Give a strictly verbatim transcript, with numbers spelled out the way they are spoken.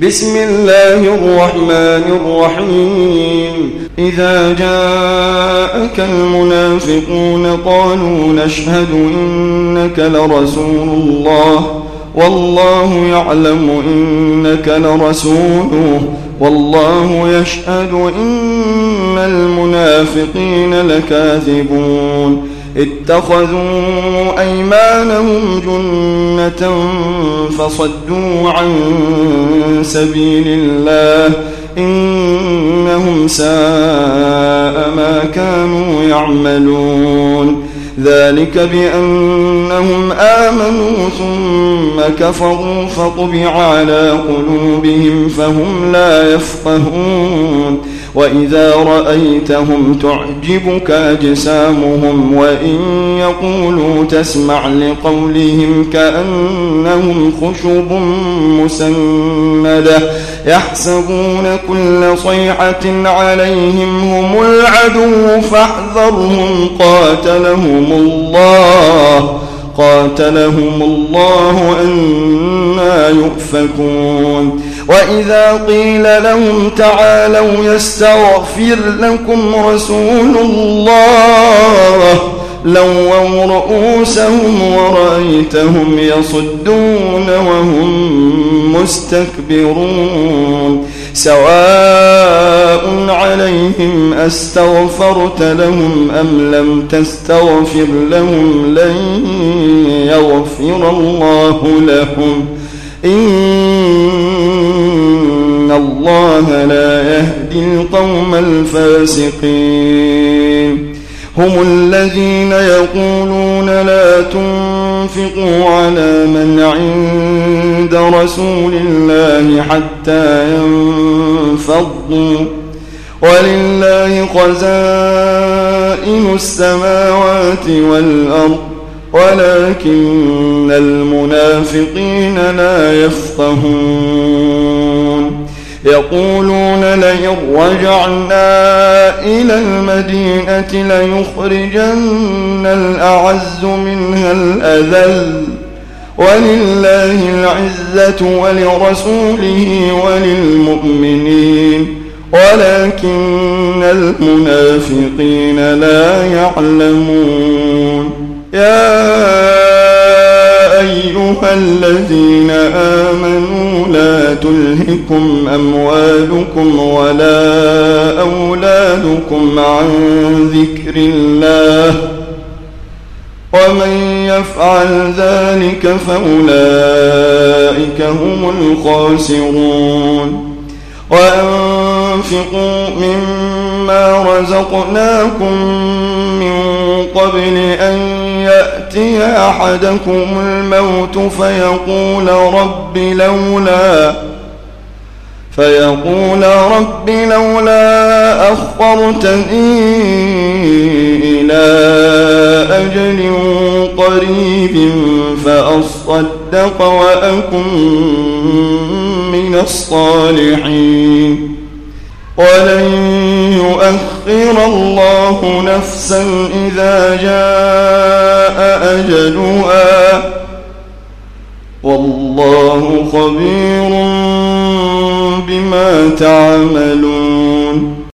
بسم الله الرحمن الرحيم إذا جاءك المنافقون قالوا نشهد إنك لرسول الله والله يعلم إنك لرسوله والله يشهد إن المنافقين لكاذبون اتخذوا أيمانهم جنة فصدوا عن سبيل الله إنهم ساء ما كانوا يعملون ذلك بأنهم آمنوا ثم كفروا فطبع على قلوبهم فهم لا يفقهون وإذا رأيتهم تعجبك أجسامهم وإن يقولوا تسمع لقولهم كأنهم خشب مسندة يحسبون كل صيحة عليهم هم العدو فاحذرهم قاتلهم الله قاتلهم الله أنى يؤفكون وإذا قيل لهم تعالوا يستغفر لكم رسول الله لووا رؤوسهم ورأيتهم يصدون وهم مستكبرون سواء عليهم أستغفرت لهم أم لم تستغفر لهم لن يغفر الله لهم إن الله لا يهدي القوم الفاسقين هم الذين يقولون لا تنفقوا على من عند رسول الله حتى ينفضوا ولله خزائن السماوات والأرض ولكن المنافقين لا يفقهون يقولون لئن رجعنا إلى المدينة ليخرجن الأعز منها الأذل ولله العزة ولرسوله وللمؤمنين ولكن المنافقين لا يعلمون يا أيها الذين آمنوا لا تلهكم أموالكم ولا أولادكم عن ذكر الله ومن يفعل ذلك فأولئك هم الخاسرون وأنفقوا مما رزقناكم من قبل أن يأتي أحدكم الموت فيقول رب لولا فيقول رب لولا أخرتني إلى أجل قريب فأصدق وأكن من الصالحين ولن يؤخر الله نفسا إذا جاء أجلها والله خبير بما تعملون